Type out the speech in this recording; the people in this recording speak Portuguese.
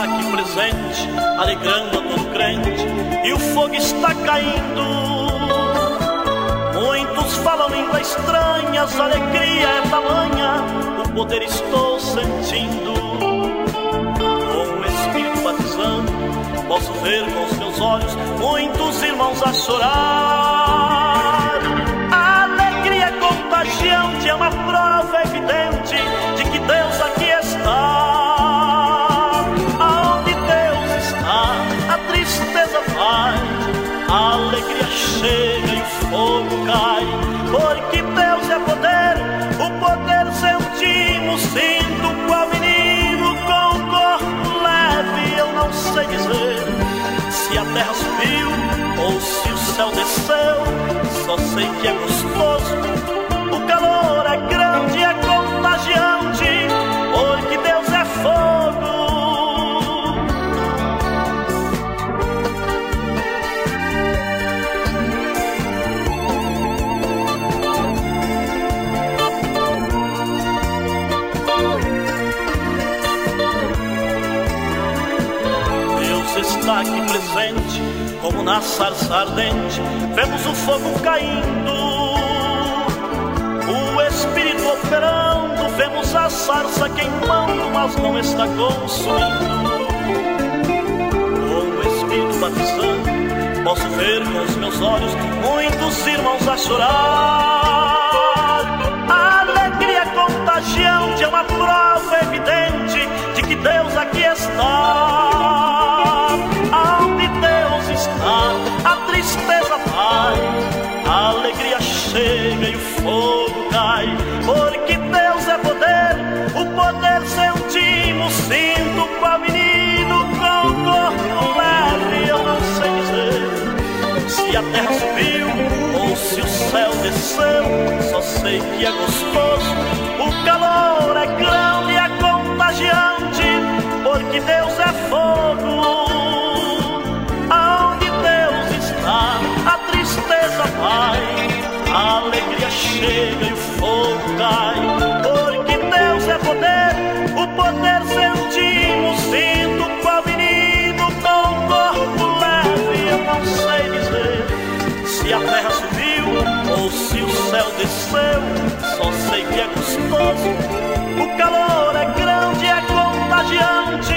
aqui presente, alegrando a todo crente, e o fogo está caindo. Muitos falam línguas estranhas, a alegria é tamanha, o poder estou sentindo. Com o Espírito batizando, posso ver com os meus olhos muitos irmãos a chorar. A alegria contagiante é uma prova evidente de que Deus aqui está. Aonde Deus está, a tristeza vai, a alegria chega e o fogo cai. Porque Deus é poder, o poder sentimos. Sinto qual menino com o corpo leve, eu não sei dizer se a terra subiu ou se o céu desceu. Só sei que é gostoso, o calor é grande, é contagiante, porque Deus é fogo. Deus está aqui presente, como na sarça ardente, vemos o fogo caindo, o Espírito operando, vemos a sarça queimando, mas não está consumindo. Com o Espírito batizando, posso ver com os meus olhos muitos irmãos a chorar. A alegria contagiante é uma prova evidente de que Deus aqui está. Aonde Deus está, a tristeza vai, a alegria chega e o fogo cai. Porque Deus é poder, o poder sentimos. Sinto qual menino com o corpo leve, eu não sei dizer se a terra subiu ou se o céu desceu. Só sei que é gostoso, o calor é grande, é contagiante, porque Deus é fogo. Aonde Deus está, a tristeza vai, a alegria chega e o fogo cai. Porque Deus é poder, o poder sentimos. Sinto qual menino com o corpo leve, eu não sei dizer se a terra subiu ou se o céu desceu. Só sei que é gostoso, o calor é grande, é contagiante,